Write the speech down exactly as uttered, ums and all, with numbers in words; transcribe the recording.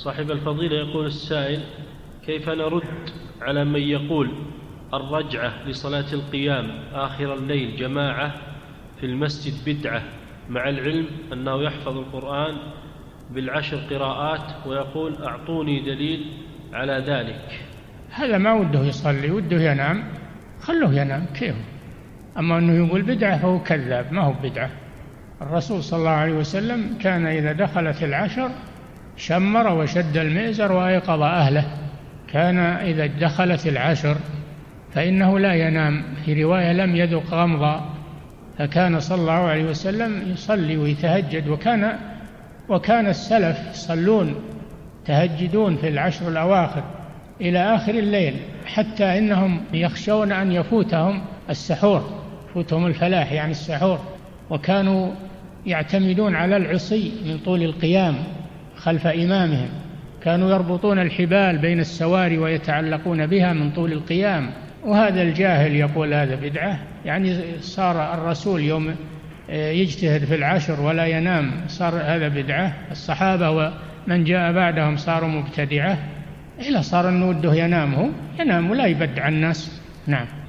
صاحب الفضيلة يقول السائل: كيف نرد على من يقول الرجعة لصلاة القيام آخر الليل جماعة في المسجد بدعة، مع العلم أنه يحفظ القرآن بالعشر قراءات، ويقول أعطوني دليل على ذلك؟ هذا ما وده يصلي، وده ينام، خلوه ينام كيف. أما أنه يقول بدعة فهو كذاب، ما هو بدعة. الرسول صلى الله عليه وسلم كان إذا دخلت العشر شمر وشد المئزر وأيقظ أهله. كان إذا دخلت العشر فإنه لا ينام، في رواية لم يذق غمضا، فكان صلى الله عليه وسلم يصلي ويتهجد. وكان وكان السلف يصلون تهجدون في العشر الأواخر إلى آخر الليل، حتى إنهم يخشون أن يفوتهم السحور، يفوتهم الفلاح يعني السحور. وكانوا يعتمدون على العصي من طول القيام خلف إمامهم، كانوا يربطون الحبال بين السواري ويتعلقون بها من طول القيام. وهذا الجاهل يقول هذا بدعة، يعني صار الرسول يوم يجتهد في العشر ولا ينام صار هذا بدعة، الصحابة ومن جاء بعدهم صاروا مبتدعة، إلا صار أنه وده ينام، هو ينام ولا يبدع الناس. نعم.